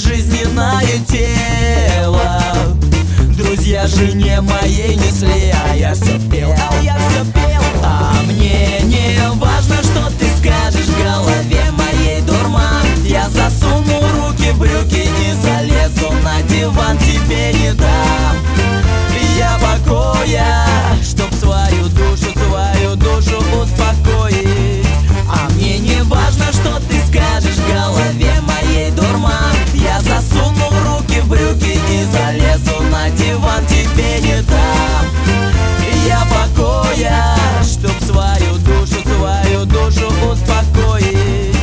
безжизненное тело. Друзья жене моей несли, а я все пел, а мне не важно, что ты скажешь, в голове моей дурман. Я засуну руки в брюки и залезу на диван, тебе не дам я покоя, чтоб свою душу успокоить. А мне не важно, что ты скажешь, в голове моей дурман. Я засуну руки в брюки и залезу на диван, тебе не дам я покоя, чтоб свою душу успокоить.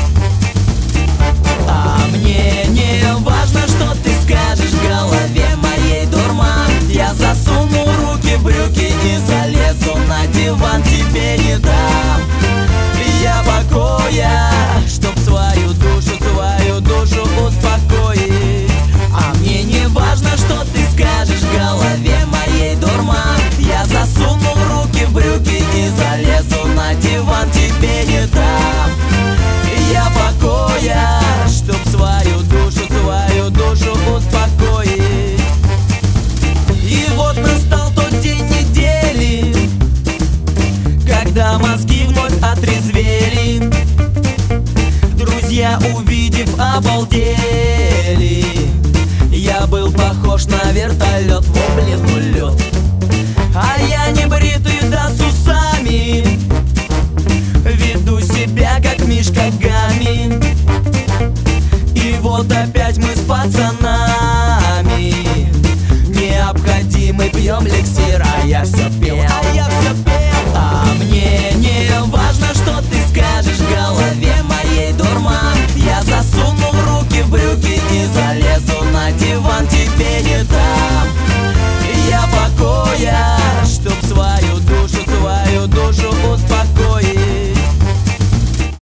А мне не важно, что ты скажешь, в голове моей дурман. Я засуну руки в брюки и залезу на диван, тебе не дам я покоя, чтоб свою душу успокоить. А мне не важно, что ты скажешь, в голове моей дурман. Я засуну руки в брюки и залезу на диван, тебе не дам я покоя, чтоб свою душу успокоить. И вот настал тот день недели, когда мозги вновь отрезвели. Друзья, увидев, обалдели. Я был похож на вертолет, во блин, ну лед. А я не бритый, да с усами, веду себя как Мишка Гамми. И вот опять мы